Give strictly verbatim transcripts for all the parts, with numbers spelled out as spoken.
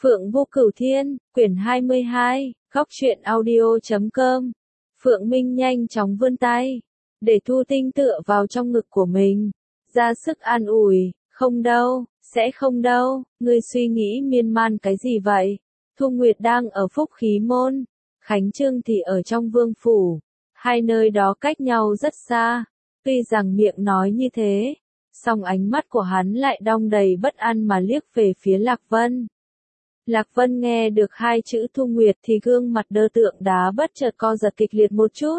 Phượng Vô Cửu Thiên, quyển hai mươi hai, góc truyện audio chấm com. Phượng Minh nhanh chóng vươn tay, để Thu Tinh tựa vào trong ngực của mình, ra sức an ủi, không đâu, sẽ không đâu, ngươi suy nghĩ miên man cái gì vậy? Thu Nguyệt đang ở Phúc Khí Môn, Khánh Trương thì ở trong Vương Phủ, hai nơi đó cách nhau rất xa, tuy rằng miệng nói như thế, song ánh mắt của hắn lại đong đầy bất an mà liếc về phía Lạc Vân. Lạc Vân nghe được hai chữ Thu Nguyệt thì gương mặt đơ tượng đá bất chợt co giật kịch liệt một chút.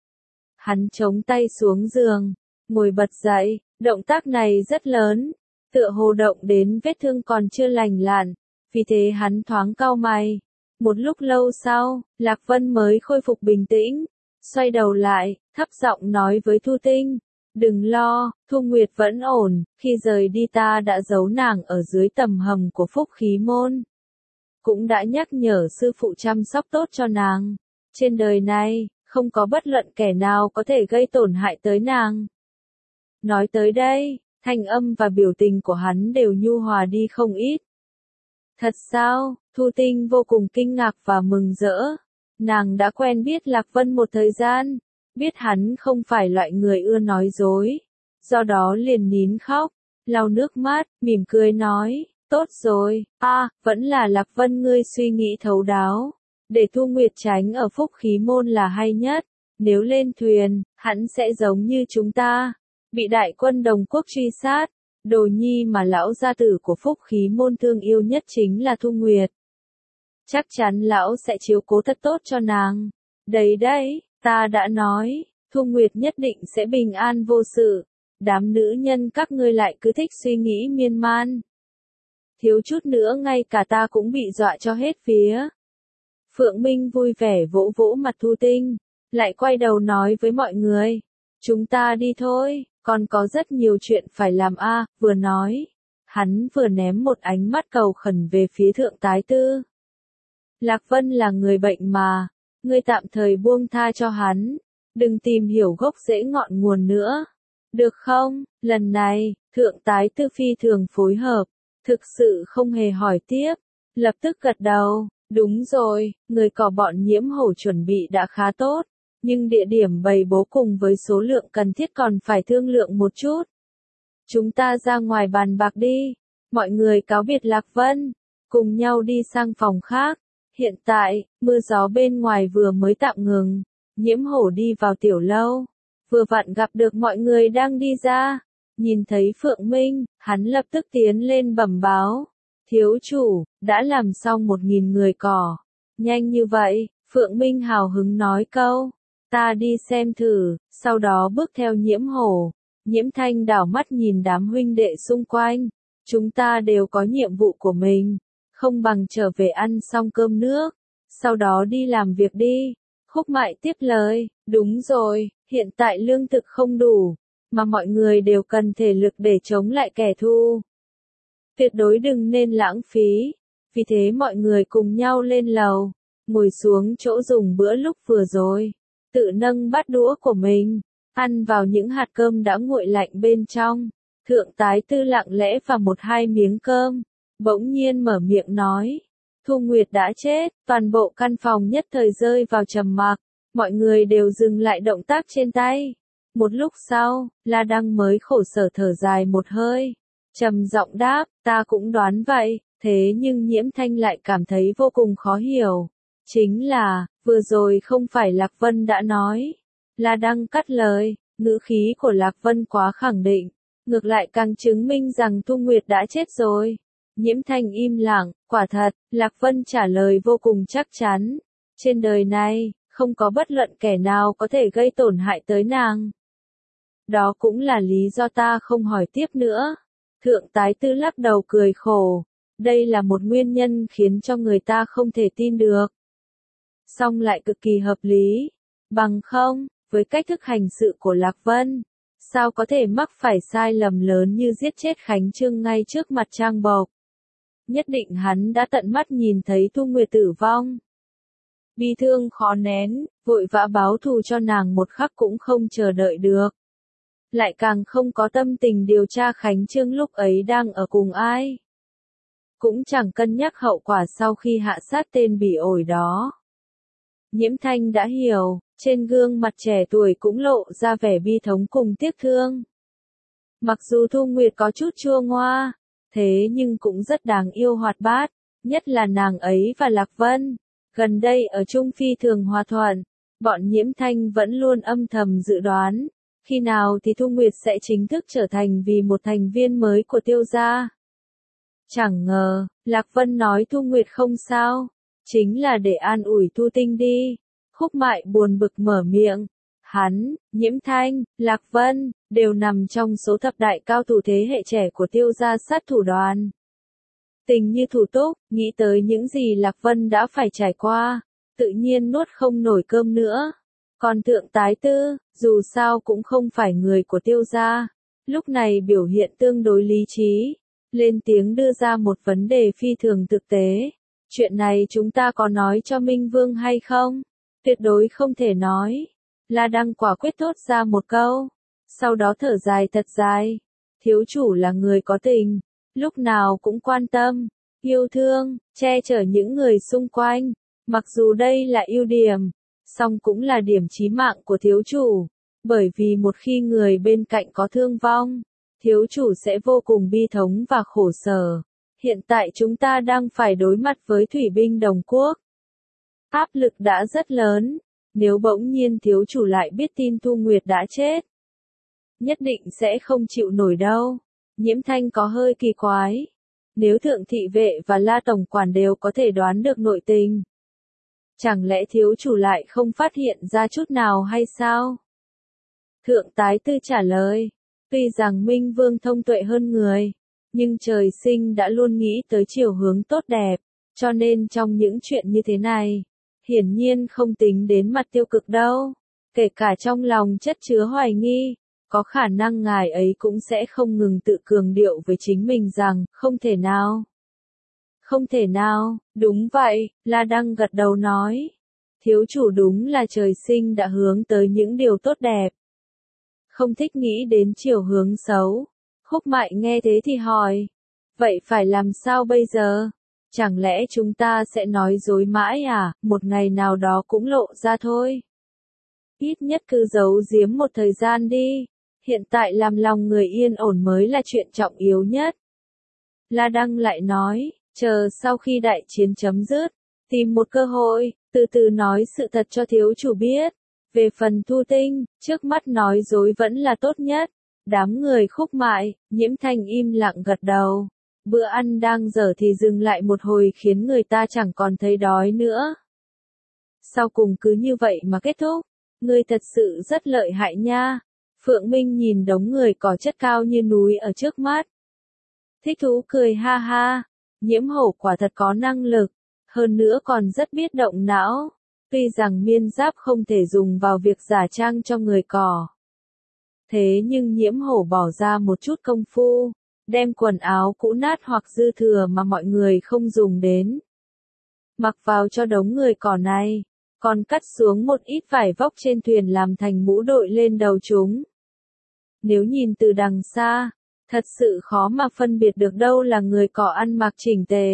Hắn chống tay xuống giường, ngồi bật dậy, động tác này rất lớn, tựa hồ động đến vết thương còn chưa lành lặn, vì thế hắn thoáng cau mày. Một lúc lâu sau, Lạc Vân mới khôi phục bình tĩnh, xoay đầu lại, thấp giọng nói với Thu Tinh, đừng lo, Thu Nguyệt vẫn ổn, khi rời đi ta đã giấu nàng ở dưới tầm hầm của Phúc Khí Môn. Cũng đã nhắc nhở sư phụ chăm sóc tốt cho nàng. Trên đời này, không có bất luận kẻ nào có thể gây tổn hại tới nàng. Nói tới đây, thanh âm và biểu tình của hắn đều nhu hòa đi không ít. Thật sao? Thu Tinh vô cùng kinh ngạc và mừng rỡ. Nàng đã quen biết Lạc Vân một thời gian, biết hắn không phải loại người ưa nói dối. Do đó liền nín khóc, lau nước mắt, mỉm cười nói. Tốt rồi, a, à, vẫn là Lạc Vân ngươi suy nghĩ thấu đáo. Để Thu Nguyệt tránh ở Phúc Khí Môn là hay nhất. Nếu lên thuyền, hắn sẽ giống như chúng ta, bị đại quân Đồng Quốc truy sát. Đồ nhi mà lão gia tử của Phúc Khí Môn thương yêu nhất chính là Thu Nguyệt. Chắc chắn lão sẽ chiếu cố thật tốt cho nàng. Đấy đấy, ta đã nói, Thu Nguyệt nhất định sẽ bình an vô sự. Đám nữ nhân các ngươi lại cứ thích suy nghĩ miên man. Thiếu chút nữa ngay cả ta cũng bị dọa cho hết phía. Phượng Minh vui vẻ vỗ vỗ mặt Thu Tinh, lại quay đầu nói với mọi người, chúng ta đi thôi, còn có rất nhiều chuyện phải làm a. À, vừa nói, hắn vừa ném một ánh mắt cầu khẩn về phía Thượng Tái Tư. Lạc Vân là người bệnh mà, ngươi tạm thời buông tha cho hắn, đừng tìm hiểu gốc rễ ngọn nguồn nữa, được không? Lần này, Thượng Tái Tư phi thường phối hợp. Thực sự không hề hỏi tiếp, lập tức gật đầu, đúng rồi, người cỏ bọn Nhiễm Hổ chuẩn bị đã khá tốt, nhưng địa điểm bày bố cùng với số lượng cần thiết còn phải thương lượng một chút. Chúng ta ra ngoài bàn bạc đi, mọi người cáo biệt Lạc Vân, cùng nhau đi sang phòng khác. Hiện tại, mưa gió bên ngoài vừa mới tạm ngừng, Nhiễm Hổ đi vào tiểu lâu, vừa vặn gặp được mọi người đang đi ra. Nhìn thấy Phượng Minh, hắn lập tức tiến lên bẩm báo. Thiếu chủ, đã làm xong một nghìn người cỏ. Nhanh như vậy, Phượng Minh hào hứng nói câu. Ta đi xem thử, sau đó bước theo Nhiễm Hổ. Nhiễm Thanh đảo mắt nhìn đám huynh đệ xung quanh. Chúng ta đều có nhiệm vụ của mình. Không bằng trở về ăn xong cơm nước. Sau đó đi làm việc đi. Khúc Mại tiếp lời, đúng rồi, hiện tại lương thực không đủ. Mà mọi người đều cần thể lực để chống lại kẻ thù. Tuyệt đối đừng nên lãng phí. Vì thế mọi người cùng nhau lên lầu, ngồi xuống chỗ dùng bữa lúc vừa rồi, tự nâng bát đũa của mình, ăn vào những hạt cơm đã nguội lạnh bên trong. Thượng Tái Tư lặng lẽ và một hai miếng cơm, bỗng nhiên mở miệng nói. Thu Nguyệt đã chết, toàn bộ căn phòng nhất thời rơi vào trầm mặc, mọi người đều dừng lại động tác trên tay. Một lúc sau, La Đăng mới khổ sở thở dài một hơi, trầm giọng đáp, ta cũng đoán vậy, thế nhưng Nhiễm Thanh lại cảm thấy vô cùng khó hiểu. Chính là, vừa rồi không phải Lạc Vân đã nói. La Đăng cắt lời, ngữ khí của Lạc Vân quá khẳng định, ngược lại càng chứng minh rằng Thu Nguyệt đã chết rồi. Nhiễm Thanh im lặng, quả thật, Lạc Vân trả lời vô cùng chắc chắn. Trên đời này, không có bất luận kẻ nào có thể gây tổn hại tới nàng. Đó cũng là lý do ta không hỏi tiếp nữa. Thượng Tái Tư lắc đầu cười khổ. Đây là một nguyên nhân khiến cho người ta không thể tin được. Song lại cực kỳ hợp lý. Bằng không, với cách thức hành sự của Lạc Vân, sao có thể mắc phải sai lầm lớn như giết chết Khánh Trương ngay trước mặt Trang Bộc. Nhất định hắn đã tận mắt nhìn thấy Thu Nguyệt tử vong. Bi thương khó nén, vội vã báo thù cho nàng một khắc cũng không chờ đợi được. Lại càng không có tâm tình điều tra Khánh Trương lúc ấy đang ở cùng ai. cũng chẳng cân nhắc hậu quả sau khi hạ sát tên bỉ ổi đó. Nhiễm Thanh đã hiểu, trên gương mặt trẻ tuổi cũng lộ ra vẻ bi thống cùng tiếc thương. Mặc dù Thu Nguyệt có chút chua ngoa, thế nhưng cũng rất đáng yêu hoạt bát, nhất là nàng ấy và Lạc Vân. Gần đây ở Trung Phi thường hòa thuận, bọn Nhiễm Thanh vẫn luôn âm thầm dự đoán, khi nào thì Thu Nguyệt sẽ chính thức trở thành vì một thành viên mới của Tiêu gia. Chẳng ngờ, Lạc Vân nói Thu Nguyệt không sao, chính là để an ủi Thu Tinh đi. Khúc Mại buồn bực mở miệng, hắn, Nhiễm Thanh, Lạc Vân, đều nằm trong số thập đại cao thủ thế hệ trẻ của Tiêu gia sát thủ đoàn. Tình như thủ túc, nghĩ tới những gì Lạc Vân đã phải trải qua, tự nhiên nuốt không nổi cơm nữa. Còn Thượng Tái Tư, dù sao cũng không phải người của Tiêu gia, lúc này biểu hiện tương đối lý trí, lên tiếng đưa ra một vấn đề phi thường thực tế. Chuyện này chúng ta có nói cho Minh Vương hay không? Tuyệt đối không thể nói. La Đăng quả quyết thốt ra một câu, sau đó thở dài thật dài. Thiếu chủ là người có tình, lúc nào cũng quan tâm, yêu thương, che chở những người xung quanh. Mặc dù đây là ưu điểm, song cũng là điểm chí mạng của thiếu chủ, bởi vì một khi người bên cạnh có thương vong, thiếu chủ sẽ vô cùng bi thống và khổ sở. Hiện tại chúng ta đang phải đối mặt với thủy binh đồng quốc. Áp lực đã rất lớn, nếu bỗng nhiên thiếu chủ lại biết tin Thu Nguyệt đã chết, nhất định sẽ không chịu nổi đâu. Nhiễm Thanh có hơi kỳ quái, nếu Thượng Thị Vệ và La Tổng Quản đều có thể đoán được nội tình, chẳng lẽ thiếu chủ lại không phát hiện ra chút nào hay sao? Thượng Tái Tư trả lời, tuy rằng Minh Vương thông tuệ hơn người, nhưng trời sinh đã luôn nghĩ tới chiều hướng tốt đẹp, cho nên trong những chuyện như thế này, hiển nhiên không tính đến mặt tiêu cực đâu. Kể cả trong lòng chất chứa hoài nghi, có khả năng ngài ấy cũng sẽ không ngừng tự cường điệu với chính mình rằng, không thể nào. Không thể nào, đúng vậy, La Đăng gật đầu nói. Thiếu chủ đúng là trời sinh đã hướng tới những điều tốt đẹp, không thích nghĩ đến chiều hướng xấu. Khúc Mại nghe thế thì hỏi, vậy phải làm sao bây giờ? Chẳng lẽ chúng ta sẽ nói dối mãi à, một ngày nào đó cũng lộ ra thôi. Ít nhất cứ giấu giếm một thời gian đi, hiện tại làm lòng người yên ổn mới là chuyện trọng yếu nhất. La Đăng lại nói, chờ sau khi đại chiến chấm dứt, tìm một cơ hội, từ từ nói sự thật cho thiếu chủ biết. Về phần Thu Tinh, trước mắt nói dối vẫn là tốt nhất. Đám người Khúc Mại, Nhiễm Thanh im lặng gật đầu. Bữa ăn đang dở thì dừng lại một hồi khiến người ta chẳng còn thấy đói nữa. Sau cùng cứ như vậy mà kết thúc. Ngươi thật sự rất lợi hại nha. Phượng Minh nhìn đống người cỏ chất cao như núi ở trước mắt. Thích thú cười ha ha. Nhiễm Hổ quả thật có năng lực, hơn nữa còn rất biết động não. Tuy rằng miên giáp không thể dùng vào việc giả trang cho người cỏ, thế nhưng Nhiễm Hổ bỏ ra một chút công phu, đem quần áo cũ nát hoặc dư thừa mà mọi người không dùng đến, mặc vào cho đống người cỏ này, còn cắt xuống một ít vải vóc trên thuyền làm thành mũ đội lên đầu chúng. Nếu nhìn từ đằng xa, thật sự khó mà phân biệt được đâu là người cỏ ăn mặc chỉnh tề,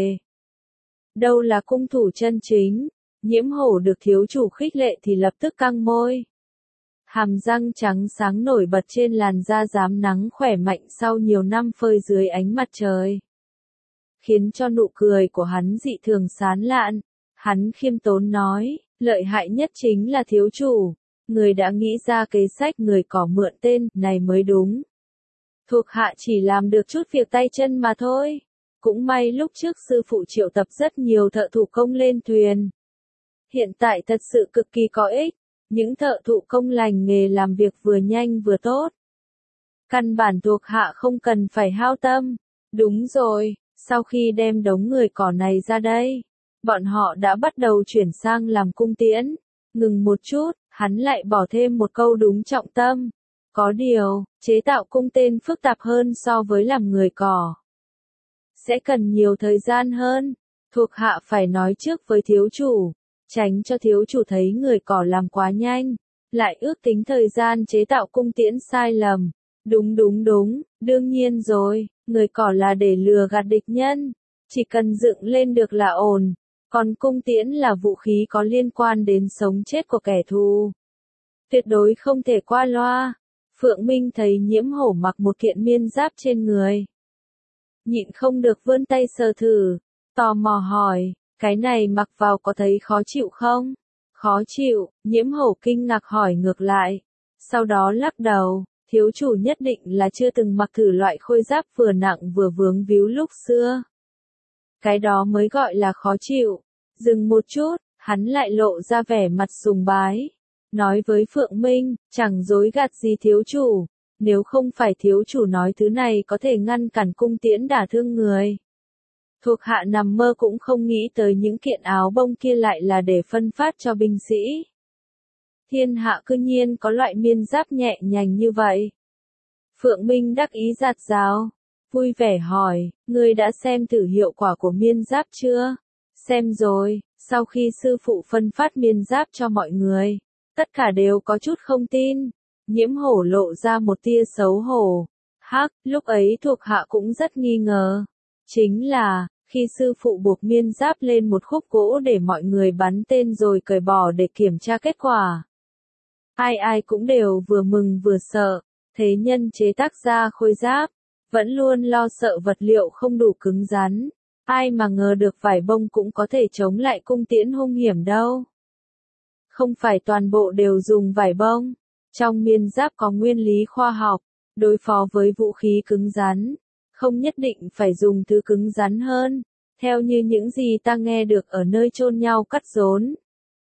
đâu là cung thủ chân chính. Nhiễm Hổ được thiếu chủ khích lệ thì lập tức căng môi. Hàm răng trắng sáng nổi bật trên làn da rám nắng khỏe mạnh sau nhiều năm phơi dưới ánh mặt trời, khiến cho nụ cười của hắn dị thường sán lạn. Hắn khiêm tốn nói, lợi hại nhất chính là thiếu chủ, người đã nghĩ ra kế sách người cỏ mượn tên này mới đúng. Thuộc hạ chỉ làm được chút việc tay chân mà thôi. Cũng may lúc trước sư phụ triệu tập rất nhiều thợ thủ công lên thuyền. Hiện tại thật sự cực kỳ có ích, những thợ thủ công lành nghề làm việc vừa nhanh vừa tốt. Căn bản thuộc hạ không cần phải hao tâm. Đúng rồi, sau khi đem đống người cỏ này ra đây, bọn họ đã bắt đầu chuyển sang làm cung tiễn. Ngừng một chút, hắn lại bỏ thêm một câu đúng trọng tâm. Có điều, chế tạo cung tên phức tạp hơn so với làm người cỏ, sẽ cần nhiều thời gian hơn. Thuộc hạ phải nói trước với thiếu chủ, tránh cho thiếu chủ thấy người cỏ làm quá nhanh, lại ước tính thời gian chế tạo cung tiễn sai lầm. Đúng đúng đúng, đương nhiên rồi, người cỏ là để lừa gạt địch nhân. Chỉ cần dựng lên được là ổn, còn cung tiễn là vũ khí có liên quan đến sống chết của kẻ thù. Tuyệt đối không thể qua loa. Phượng Minh thấy Nhiễm Hổ mặc một kiện miên giáp trên người. Nhịn không được vươn tay sờ thử, tò mò hỏi, cái này mặc vào có thấy khó chịu không? Khó chịu, Nhiễm Hổ kinh ngạc hỏi ngược lại. Sau đó lắc đầu, thiếu chủ nhất định là chưa từng mặc thử loại khôi giáp vừa nặng vừa vướng víu lúc xưa. Cái đó mới gọi là khó chịu. Dừng một chút, hắn lại lộ ra vẻ mặt sùng bái. Nói với Phượng Minh, chẳng dối gạt gì thiếu chủ. Nếu không phải thiếu chủ nói thứ này có thể ngăn cản cung tiễn đả thương người. Thuộc hạ nằm mơ cũng không nghĩ tới những kiện áo bông kia lại là để phân phát cho binh sĩ. Thiên hạ cư nhiên có loại miên giáp nhẹ nhàng như vậy. Phượng Minh đắc ý giạt giáo, vui vẻ hỏi, ngươi đã xem thử hiệu quả của miên giáp chưa? Xem rồi, sau khi sư phụ phân phát miên giáp cho mọi người, tất cả đều có chút không tin. Nhiễm Hổ lộ ra một tia xấu hổ. Hắc, lúc ấy thuộc hạ cũng rất nghi ngờ. Chính là, khi sư phụ buộc miên giáp lên một khúc gỗ để mọi người bắn tên rồi cởi bỏ để kiểm tra kết quả. Ai ai cũng đều vừa mừng vừa sợ, thế nhân chế tác ra khôi giáp, vẫn luôn lo sợ vật liệu không đủ cứng rắn. Ai mà ngờ được vải bông cũng có thể chống lại cung tiễn hung hiểm đâu. Không phải toàn bộ đều dùng vải bông. Trong miên giáp có nguyên lý khoa học, đối phó với vũ khí cứng rắn, không nhất định phải dùng thứ cứng rắn hơn, theo như những gì ta nghe được ở nơi chôn nhau cắt rốn.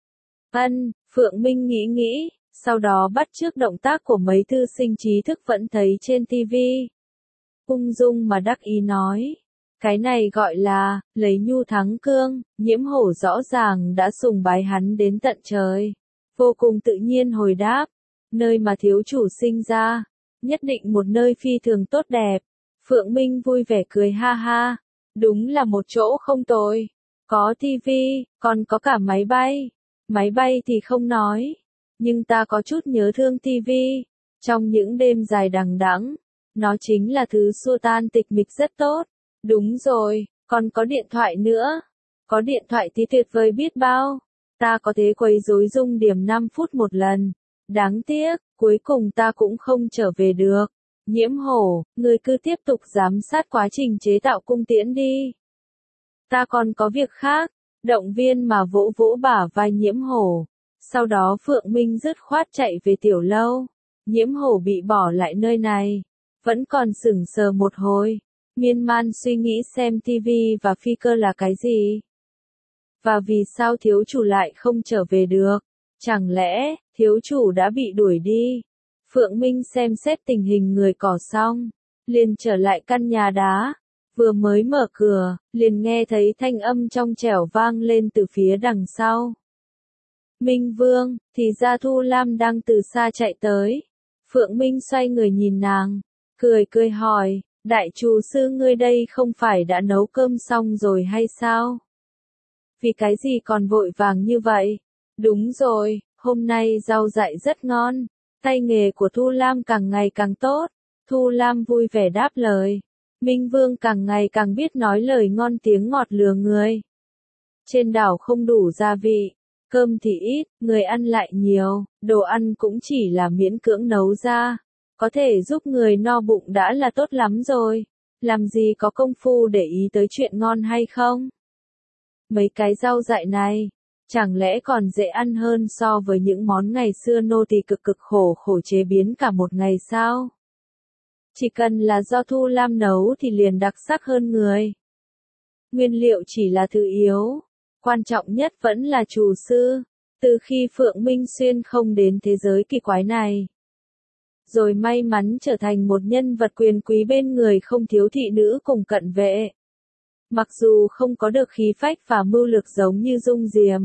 Ân, Phượng Minh nghĩ nghĩ, sau đó bắt chước động tác của mấy thư sinh trí thức vẫn thấy trên ti vi. Ung dung mà đắc ý nói, cái này gọi là, lấy nhu thắng cương. Nhiễm Hổ rõ ràng đã sùng bái hắn đến tận trời. Vô cùng tự nhiên hồi đáp, nơi mà thiếu chủ sinh ra, nhất định một nơi phi thường tốt đẹp. Phượng Minh vui vẻ cười ha ha, đúng là một chỗ không tồi, có tivi, còn có cả máy bay. Máy bay thì không nói, nhưng ta có chút nhớ thương tivi. Trong những đêm dài đằng đẵng, nó chính là thứ xua tan tịch mịch rất tốt. Đúng rồi, còn có điện thoại nữa. Có điện thoại thì tuyệt vời biết bao. Ta có thể quấy rối Dung Điểm năm phút một lần. Đáng tiếc, cuối cùng ta cũng không trở về được. Nhiễm Hổ, ngươi cứ tiếp tục giám sát quá trình chế tạo cung tiễn đi. Ta còn có việc khác. Động viên mà vỗ vỗ bả vai Nhiễm Hổ. Sau đó Phượng Minh dứt khoát chạy về tiểu lâu. Nhiễm Hổ bị bỏ lại nơi này. Vẫn còn sững sờ một hồi. Miên man suy nghĩ xem tivi và phi cơ là cái gì. Và vì sao thiếu chủ lại không trở về được? Chẳng lẽ, thiếu chủ đã bị đuổi đi? Phượng Minh xem xét tình hình người cỏ xong, liền trở lại căn nhà đá. Vừa mới mở cửa, liền nghe thấy thanh âm trong trẻo vang lên từ phía đằng sau. Minh Vương, thì ra Thu Lam đang từ xa chạy tới. Phượng Minh xoay người nhìn nàng, cười cười hỏi, đại chủ sư ngươi đây không phải đã nấu cơm xong rồi hay sao? Vì cái gì còn vội vàng như vậy? Đúng rồi, hôm nay rau dại rất ngon, tay nghề của Thu Lam càng ngày càng tốt. Thu Lam vui vẻ đáp lời. Minh Vương càng ngày càng biết nói lời ngon tiếng ngọt lừa người. Trên đảo không đủ gia vị, cơm thì ít, người ăn lại nhiều, đồ ăn cũng chỉ là miễn cưỡng nấu ra. Có thể giúp người no bụng đã là tốt lắm rồi. Làm gì có công phu để ý tới chuyện ngon hay không? Mấy cái rau dại này, chẳng lẽ còn dễ ăn hơn so với những món ngày xưa nô tỳ cực cực khổ khổ chế biến cả một ngày sao? Chỉ cần là do Thu Lam nấu thì liền đặc sắc hơn người. Nguyên liệu chỉ là thứ yếu, quan trọng nhất vẫn là chủ sư. Từ khi Phượng Minh Xuyên không đến thế giới kỳ quái này, rồi may mắn trở thành một nhân vật quyền quý bên người không thiếu thị nữ cùng cận vệ. Mặc dù không có được khí phách và mưu lược giống như Dung Diềm,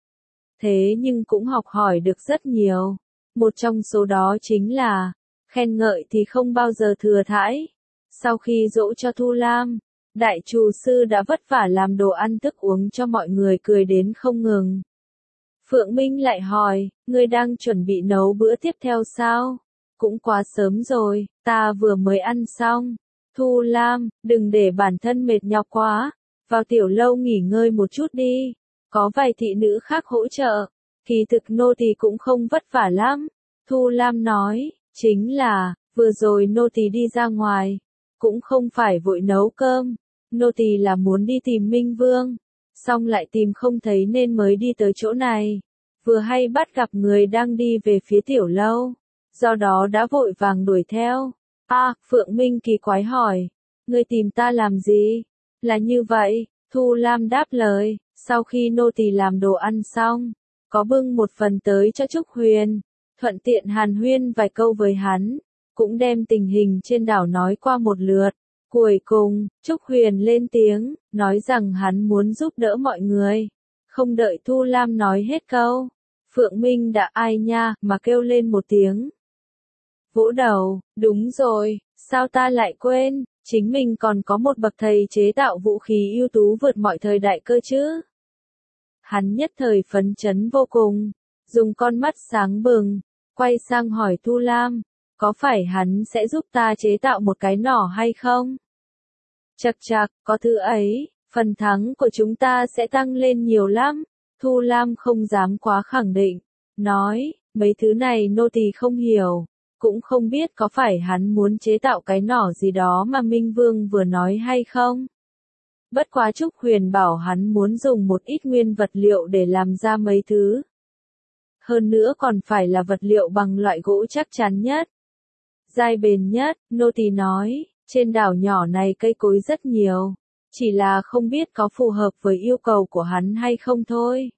thế nhưng cũng học hỏi được rất nhiều. Một trong số đó chính là, khen ngợi thì không bao giờ thừa thãi. Sau khi dỗ cho Thu Lam, đại chủ sư đã vất vả làm đồ ăn thức uống cho mọi người cười đến không ngừng. Phượng Minh lại hỏi, ngươi đang chuẩn bị nấu bữa tiếp theo sao? Cũng quá sớm rồi, ta vừa mới ăn xong. Thu Lam, đừng để bản thân mệt nhọc quá. vào tiểu lâu nghỉ ngơi một chút đi, có vài thị nữ khác hỗ trợ, kỳ thực nô tỳ cũng không vất vả lắm. Thu Lam nói, chính là, vừa rồi nô tỳ đi ra ngoài, cũng không phải vội nấu cơm, nô tỳ là muốn đi tìm Minh Vương, xong lại tìm không thấy nên mới đi tới chỗ này, vừa hay bắt gặp người đang đi về phía tiểu lâu, do đó đã vội vàng đuổi theo. A, Phượng Minh kỳ quái hỏi, ngươi tìm ta làm gì? Là như vậy, Thu Lam đáp lời, sau khi nô tỳ làm đồ ăn xong, có bưng một phần tới cho Trúc Huyền, thuận tiện hàn huyên vài câu với hắn, cũng đem tình hình trên đảo nói qua một lượt. Cuối cùng, Trúc Huyền lên tiếng, nói rằng hắn muốn giúp đỡ mọi người. Không đợi Thu Lam nói hết câu, Phượng Minh đã ai nha mà kêu lên một tiếng. Vỗ đầu, đúng rồi, sao ta lại quên, chính mình còn có một bậc thầy chế tạo vũ khí ưu tú vượt mọi thời đại cơ chứ. Hắn nhất thời phấn chấn vô cùng, dùng con mắt sáng bừng, quay sang hỏi Thu Lam, có phải hắn sẽ giúp ta chế tạo một cái nỏ hay không? Chậc chậc, có thứ ấy, phần thắng của chúng ta sẽ tăng lên nhiều lắm. Thu Lam không dám quá khẳng định, nói, mấy thứ này nô tỳ không hiểu, cũng không biết có phải hắn muốn chế tạo cái nỏ gì đó mà Minh Vương vừa nói hay không. Bất quá Trúc Huyền bảo hắn muốn dùng một ít nguyên vật liệu để làm ra mấy thứ. Hơn nữa còn phải là vật liệu bằng loại gỗ chắc chắn nhất, dai bền nhất, nô tỳ nói, trên đảo nhỏ này cây cối rất nhiều, chỉ là không biết có phù hợp với yêu cầu của hắn hay không thôi.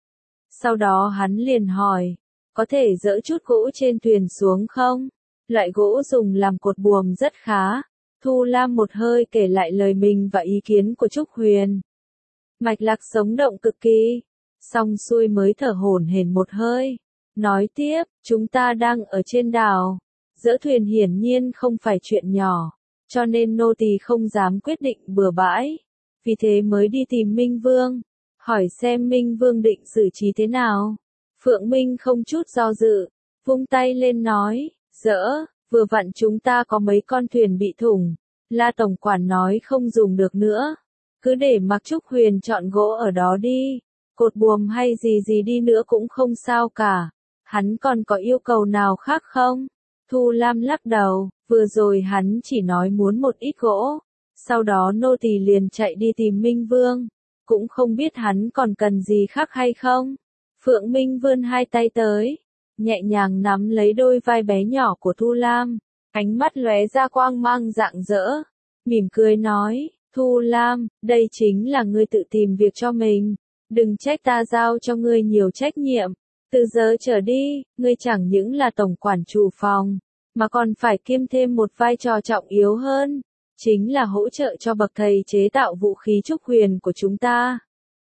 Sau đó hắn liền hỏi, có thể dỡ chút gỗ trên thuyền xuống không? Loại gỗ dùng làm cột buồm rất khá. Thu Lam một hơi kể lại lời mình và ý kiến của Trúc Huyền. Mạch lạc sống động cực kỳ, xong xuôi mới thở hổn hển một hơi. Nói tiếp, chúng ta đang ở trên đảo, dỡ thuyền hiển nhiên không phải chuyện nhỏ, cho nên nô tỳ không dám quyết định bừa bãi, vì thế mới đi tìm Minh Vương, hỏi xem Minh Vương định xử trí thế nào. Phượng Minh không chút do dự, vung tay lên nói, dỡ, vừa vặn chúng ta có mấy con thuyền bị thủng, La tổng quản nói không dùng được nữa, cứ để mặc Trúc Huyền chọn gỗ ở đó đi, cột buồm hay gì gì đi nữa cũng không sao cả. Hắn còn có yêu cầu nào khác không? Thu Lam lắc đầu, vừa rồi hắn chỉ nói muốn một ít gỗ, sau đó nô tỳ liền chạy đi tìm Minh Vương, cũng không biết hắn còn cần gì khác hay không. Phượng Minh vươn hai tay tới, nhẹ nhàng nắm lấy đôi vai bé nhỏ của Thu Lam, ánh mắt lóe ra quang mang rạng rỡ, mỉm cười nói, Thu Lam, đây chính là ngươi tự tìm việc cho mình, đừng trách ta giao cho ngươi nhiều trách nhiệm. Từ giờ trở đi, ngươi chẳng những là tổng quản chủ phòng, mà còn phải kiêm thêm một vai trò trọng yếu hơn, chính là hỗ trợ cho bậc thầy chế tạo vũ khí Trúc Huyền của chúng ta.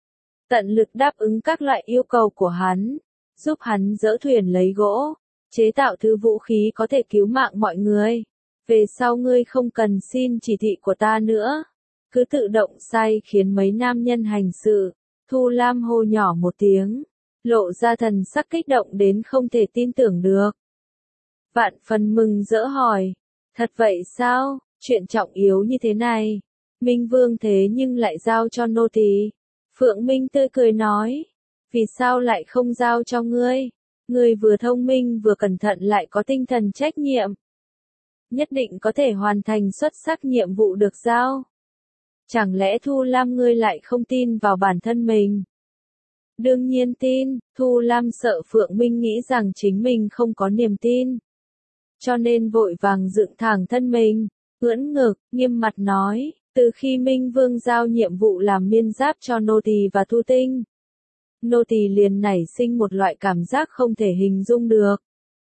Tận lực đáp ứng các loại yêu cầu của hắn, giúp hắn dỡ thuyền lấy gỗ, chế tạo thứ vũ khí có thể cứu mạng mọi người. Về sau ngươi không cần xin chỉ thị của ta nữa, cứ tự động sai khiến mấy nam nhân hành sự. Thu Lam hô nhỏ một tiếng, lộ ra thần sắc kích động đến không thể tin tưởng được. Vạn phần mừng rỡ hỏi, thật vậy sao, chuyện trọng yếu như thế này, Minh Vương thế nhưng lại giao cho nô tỳ. Phượng Minh tươi cười nói, vì sao lại không giao cho ngươi, ngươi vừa thông minh vừa cẩn thận lại có tinh thần trách nhiệm, nhất định có thể hoàn thành xuất sắc nhiệm vụ được giao. Chẳng lẽ Thu Lam ngươi lại không tin vào bản thân mình? Đương nhiên tin, Thu Lam sợ Phượng Minh nghĩ rằng chính mình không có niềm tin, cho nên vội vàng dựng thẳng thân mình, ưỡn ngực, nghiêm mặt nói, từ khi Minh Vương giao nhiệm vụ làm miên giáp cho nô tỳ và Thu Tinh, nô tỳ liền nảy sinh một loại cảm giác không thể hình dung được.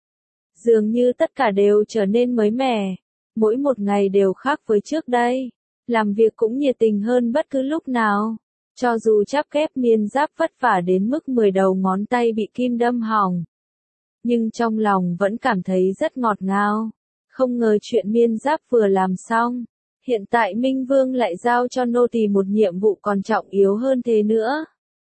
Dường như tất cả đều trở nên mới mẻ, mỗi một ngày đều khác với trước đây, làm việc cũng nhiệt tình hơn bất cứ lúc nào. Cho dù chắp ghép miên giáp vất vả đến mức mười đầu ngón tay bị kim đâm hỏng, nhưng trong lòng vẫn cảm thấy rất ngọt ngào. Không ngờ chuyện miên giáp vừa làm xong, hiện tại Minh Vương lại giao cho nô tỳ một nhiệm vụ còn trọng yếu hơn thế nữa.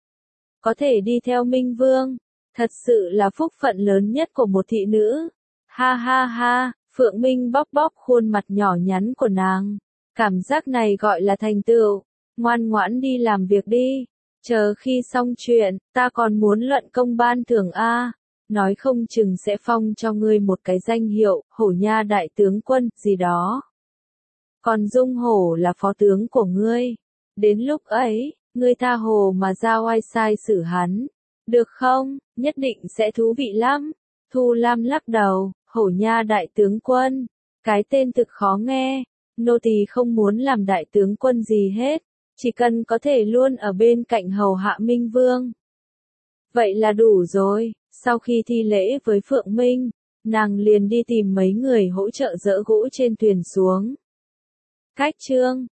Có thể đi theo Minh Vương, thật sự là phúc phận lớn nhất của một thị nữ. Ha ha ha, Phượng Minh bóp bóp khuôn mặt nhỏ nhắn của nàng. Cảm giác này gọi là thành tựu. ngoan ngoãn đi làm việc đi. Chờ khi xong chuyện, ta còn muốn luận công ban thưởng a. Nói không chừng sẽ phong cho ngươi một cái danh hiệu, hổ nha đại tướng quân, gì đó. Còn Dung Hổ là phó tướng của ngươi. Đến lúc ấy, ngươi tha hồ mà ra oai sai xử hắn. Được không? Nhất định sẽ thú vị lắm. Thu Lam lắc đầu, hổ nha đại tướng quân. Cái tên thực khó nghe. Nô tỳ không muốn làm đại tướng quân gì hết. Chỉ cần có thể luôn ở bên cạnh hầu hạ Minh Vương. Vậy là đủ rồi. Sau khi thi lễ với Phượng Minh, nàng liền đi tìm mấy người hỗ trợ dỡ gỗ trên thuyền xuống. Cách chương